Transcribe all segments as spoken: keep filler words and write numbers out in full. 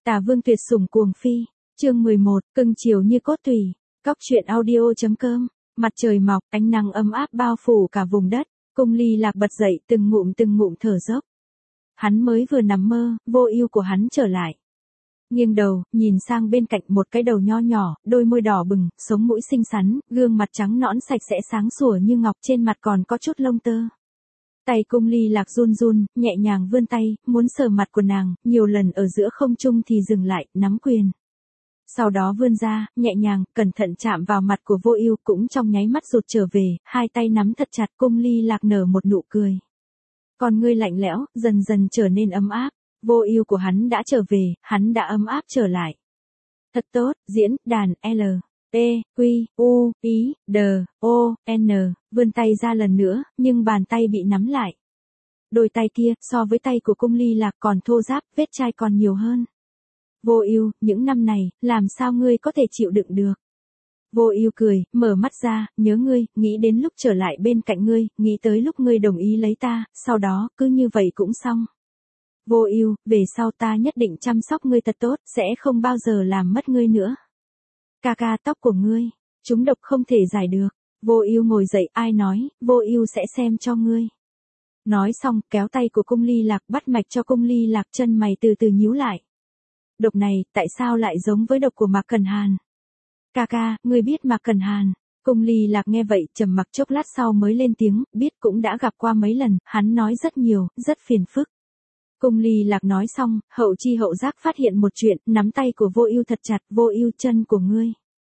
Tà Vương tuyệt sủng cuồng phi, chương mười một, cưng chiều như cốt tủy, cóc truyện audio.com, mặt trời mọc, ánh nắng ấm áp bao phủ cả vùng đất, Cung Ly Lạc bật dậy từng ngụm từng ngụm thở dốc. Hắn mới vừa nằm mơ, vô ưu của hắn trở lại. Nghiêng đầu, nhìn sang bên cạnh một cái đầu nho nhỏ, đôi môi đỏ bừng, sống mũi xinh xắn, gương mặt trắng nõn sạch sẽ sáng sủa như ngọc, trên mặt còn có chút lông tơ. Tay Cung Ly Lạc run run, nhẹ nhàng vươn tay, muốn sờ mặt của nàng, nhiều lần ở giữa không trung thì dừng lại, nắm quyền. Sau đó vươn ra, nhẹ nhàng, cẩn thận chạm vào mặt của vô ưu, cũng trong nháy mắt rụt trở về, hai tay nắm thật chặt. Cung Ly Lạc nở một nụ cười. Con ngươi lạnh lẽo, dần dần trở nên ấm áp. Vô ưu của hắn đã trở về, hắn đã ấm áp trở lại. Thật tốt, diễn, đàn, L, E, Q, U, I, D, O, N, vươn tay ra lần nữa, nhưng bàn tay bị nắm lại. Đôi tay kia, so với tay của Cung Ly Lạc còn thô ráp, vết chai còn nhiều hơn. Vô ưu, những năm này, làm sao ngươi có thể chịu đựng được? Vô ưu cười, mở mắt ra, nhớ ngươi, nghĩ đến lúc trở lại bên cạnh ngươi, nghĩ tới lúc ngươi đồng ý lấy ta, sau đó, cứ như vậy cũng xong. Vô ưu, về sau ta nhất định chăm sóc ngươi thật tốt, sẽ không bao giờ làm mất ngươi nữa. Ca ca, tóc của ngươi, chúng độc không thể giải được. Vô ưu ngồi dậy, ai nói, vô ưu sẽ xem cho ngươi. Nói xong, kéo tay của Cung Ly Lạc, bắt mạch cho Cung Ly Lạc, chân mày từ từ nhíu lại. Độc này, tại sao lại giống với độc của Mạc Cần Hàn? Ca ca, ngươi biết Mạc Cần Hàn? Cung Ly Lạc nghe vậy, trầm mặc chốc lát sau mới lên tiếng, biết, cũng đã gặp qua mấy lần, hắn nói rất nhiều, rất phiền phức. Cung Ly Lạc nói xong, hậu chi hậu giác phát hiện một chuyện, nắm tay của vô ưu thật chặt. Vô ưu, chân của ngươi.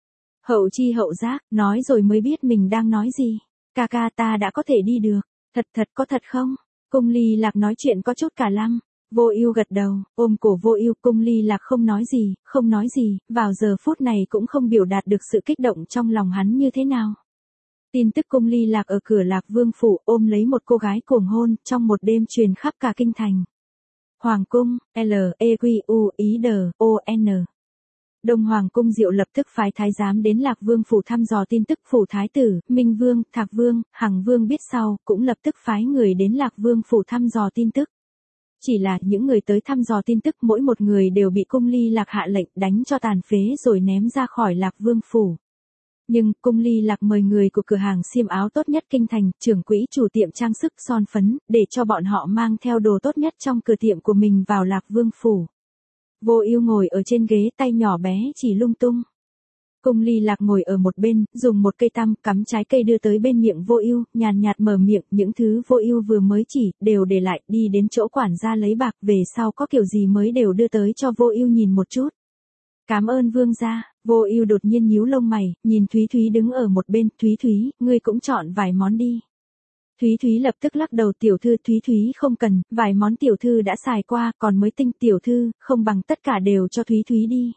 Hậu chi hậu giác, nói rồi mới biết mình đang nói gì. Ca ca, ta đã có thể đi được. Thật thật có thật không? Cung Ly Lạc nói chuyện có chút cả lăm. Vô ưu gật đầu, ôm cổ vô ưu. Cung Ly Lạc không nói gì, không nói gì, vào giờ phút này cũng không biểu đạt được sự kích động trong lòng hắn như thế nào. Tin tức Cung Ly Lạc ở cửa Lạc Vương phủ ôm lấy một cô gái cuồng hôn, trong một đêm truyền khắp cả kinh thành. Hoàng cung, L, E, Q, U, I, D, O, N. Đông Hoàng cung Diệu lập tức phái thái giám đến Lạc Vương phủ thăm dò tin tức. Phủ thái tử, Minh Vương, Thạc Vương, Hằng Vương biết sau, cũng lập tức phái người đến Lạc Vương phủ thăm dò tin tức. Chỉ là những người tới thăm dò tin tức mỗi một người đều bị Cung Ly Lạc hạ lệnh đánh cho tàn phế rồi ném ra khỏi Lạc Vương phủ. Nhưng, Cung Ly Lạc mời người của cửa hàng xiêm áo tốt nhất kinh thành, trưởng quỹ chủ tiệm trang sức son phấn, để cho bọn họ mang theo đồ tốt nhất trong cửa tiệm của mình vào Lạc Vương phủ. Vô ưu ngồi ở trên ghế, tay nhỏ bé chỉ lung tung. Cung Ly Lạc ngồi ở một bên, dùng một cây tăm cắm trái cây đưa tới bên miệng vô ưu, nhàn nhạt mở miệng, những thứ vô ưu vừa mới chỉ, đều để lại, đi đến chỗ quản gia lấy bạc, về sau có kiểu gì mới đều đưa tới cho vô ưu nhìn một chút. Cảm ơn vương gia. Vô ưu đột nhiên nhíu lông mày, nhìn Thúy Thúy đứng ở một bên. Thúy Thúy, ngươi cũng chọn vài món đi. Thúy Thúy lập tức lắc đầu. Tiểu thư, Thúy Thúy không cần, vài món tiểu thư đã xài qua, còn mới tinh. Tiểu thư, không bằng tất cả đều cho Thúy Thúy đi.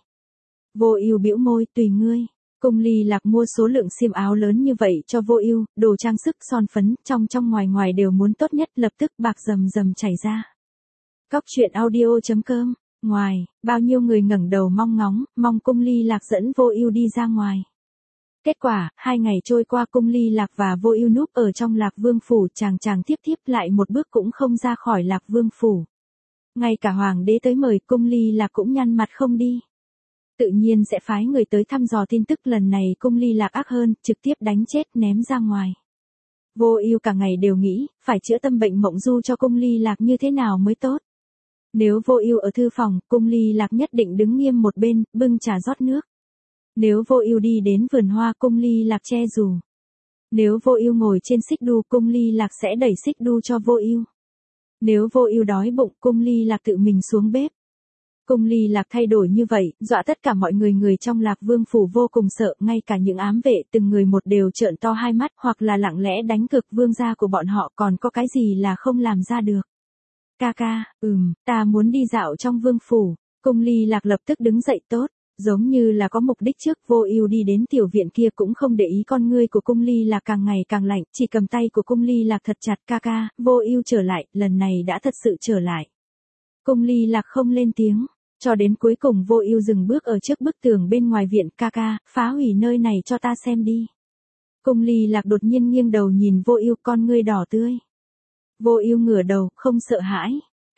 Vô ưu bĩu môi, tùy ngươi. Cung Ly Lạc mua số lượng xiêm áo lớn như vậy cho vô ưu, đồ trang sức, son phấn, trong trong ngoài ngoài đều muốn tốt nhất, lập tức bạc rầm rầm chảy ra. Cóc truyện audio.com. Ngoài, bao nhiêu người ngẩng đầu mong ngóng, mong Cung Ly Lạc dẫn vô ưu đi ra ngoài. Kết quả, hai ngày trôi qua, Cung Ly Lạc và vô ưu núp ở trong Lạc Vương phủ, chàng chàng tiếp tiếp lại một bước cũng không ra khỏi Lạc Vương phủ. Ngay cả hoàng đế tới mời, Cung Ly Lạc cũng nhăn mặt không đi. Tự nhiên sẽ phái người tới thăm dò tin tức, lần này Cung Ly Lạc ác hơn, trực tiếp đánh chết ném ra ngoài. Vô ưu cả ngày đều nghĩ, phải chữa tâm bệnh mộng du cho Cung Ly Lạc như thế nào mới tốt. Nếu vô ưu ở thư phòng, Cung Ly Lạc nhất định đứng nghiêm một bên, bưng trà rót nước. Nếu vô ưu đi đến vườn hoa, Cung Ly Lạc che dù. Nếu vô ưu ngồi trên xích đu, Cung Ly Lạc sẽ đẩy xích đu cho vô ưu. Nếu vô ưu đói bụng, Cung Ly Lạc tự mình xuống bếp. Cung Ly Lạc thay đổi như vậy, dọa tất cả mọi người người trong Lạc Vương phủ vô cùng sợ, ngay cả những ám vệ từng người một đều trợn to hai mắt, hoặc là lặng lẽ đánh cực vương gia của bọn họ, còn có cái gì là không làm ra được. Ca ca, ừm, ta muốn đi dạo trong vương phủ. Cung Ly Lạc lập tức đứng dậy. Tốt, giống như là có mục đích trước. Vô ưu đi đến tiểu viện kia cũng không để ý con ngươi của Cung Ly Lạc càng ngày càng lạnh, chỉ cầm tay của Cung Ly Lạc thật chặt. Ca ca, vô ưu trở lại, lần này đã thật sự trở lại. Cung Ly Lạc không lên tiếng, cho đến cuối cùng vô ưu dừng bước ở trước bức tường bên ngoài viện. Ca ca, phá hủy nơi này cho ta xem đi. Cung Ly Lạc đột nhiên nghiêng đầu nhìn vô ưu, con ngươi đỏ tươi. Vô ưu ngửa đầu, không sợ hãi.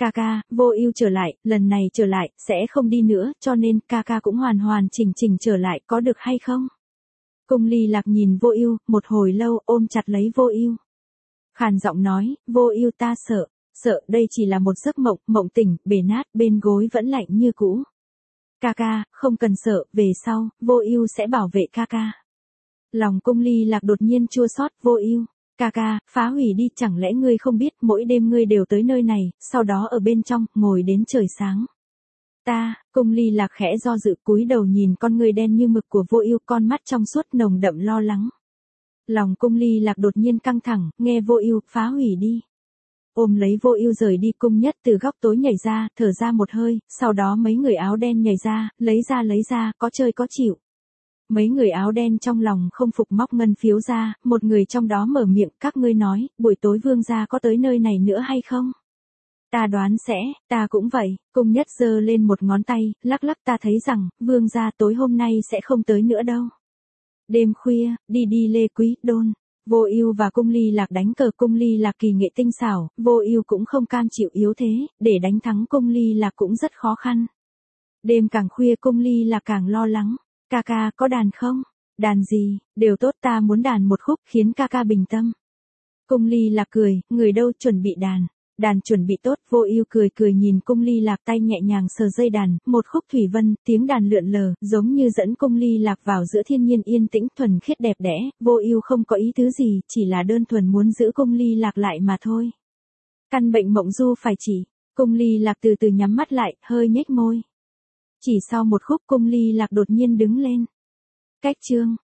Ca ca, Vô Ưu trở lại, lần này trở lại, sẽ không đi nữa, cho nên ca ca cũng hoàn hoàn chỉnh chỉnh trở lại, có được hay không? Cung Ly Lạc nhìn Vô Ưu, một hồi lâu, ôm chặt lấy Vô Ưu. Khàn giọng nói, Vô Ưu ta sợ, sợ đây chỉ là một giấc mộng, mộng tỉnh, bể nát, bên gối vẫn lạnh như cũ. Ca ca, không cần sợ, về sau, Vô Ưu sẽ bảo vệ ca ca. Lòng Cung Ly Lạc đột nhiên chua xót, Vô Ưu, ca ca, phá hủy đi, chẳng lẽ ngươi không biết, mỗi đêm ngươi đều tới nơi này, sau đó ở bên trong, ngồi đến trời sáng. Ta, Cung Ly Lạc khẽ do dự, cúi đầu nhìn con ngươi đen như mực của Vô Ưu, con mắt trong suốt nồng đậm lo lắng. Lòng Cung Ly Lạc đột nhiên căng thẳng, nghe Vô Ưu, phá hủy đi. Ôm lấy Vô Ưu rời đi, Cung Nhất từ góc tối nhảy ra, thở ra một hơi, sau đó mấy người áo đen nhảy ra, lấy ra lấy ra, có chơi có chịu. Mấy người áo đen trong lòng không phục móc ngân phiếu ra, một người trong đó mở miệng, các ngươi nói, buổi tối Vương gia có tới nơi này nữa hay không? Ta đoán sẽ, ta cũng vậy, Cung Nhất giơ lên một ngón tay, lắc lắc, ta thấy rằng, Vương gia tối hôm nay sẽ không tới nữa đâu. Đêm khuya, đi đi Lê Quý Đôn. Vô Ưu và Cung Ly Lạc đánh cờ, Cung Ly Lạc kỳ nghệ tinh xảo, Vô Ưu cũng không cam chịu yếu thế, để đánh thắng Cung Ly Lạc cũng rất khó khăn. Đêm càng khuya Cung Ly Lạc càng lo lắng, ca ca có đàn không? Đàn gì, đều tốt, ta muốn đàn một khúc khiến ca ca bình tâm. Cung Ly Lạc cười, người đâu chuẩn bị đàn, đàn chuẩn bị tốt, Vô Ưu cười cười nhìn Cung Ly Lạc tay nhẹ nhàng sờ dây đàn, một khúc thủy vân, tiếng đàn lượn lờ, giống như dẫn Cung Ly Lạc vào giữa thiên nhiên yên tĩnh thuần khiết đẹp đẽ, Vô Ưu không có ý tứ gì, chỉ là đơn thuần muốn giữ Cung Ly Lạc lại mà thôi. Căn bệnh mộng du phải chỉ, Cung Ly Lạc từ từ nhắm mắt lại, hơi nhếch môi. Chỉ sau một khúc Cung Ly Lạc đột nhiên đứng lên. Cách chương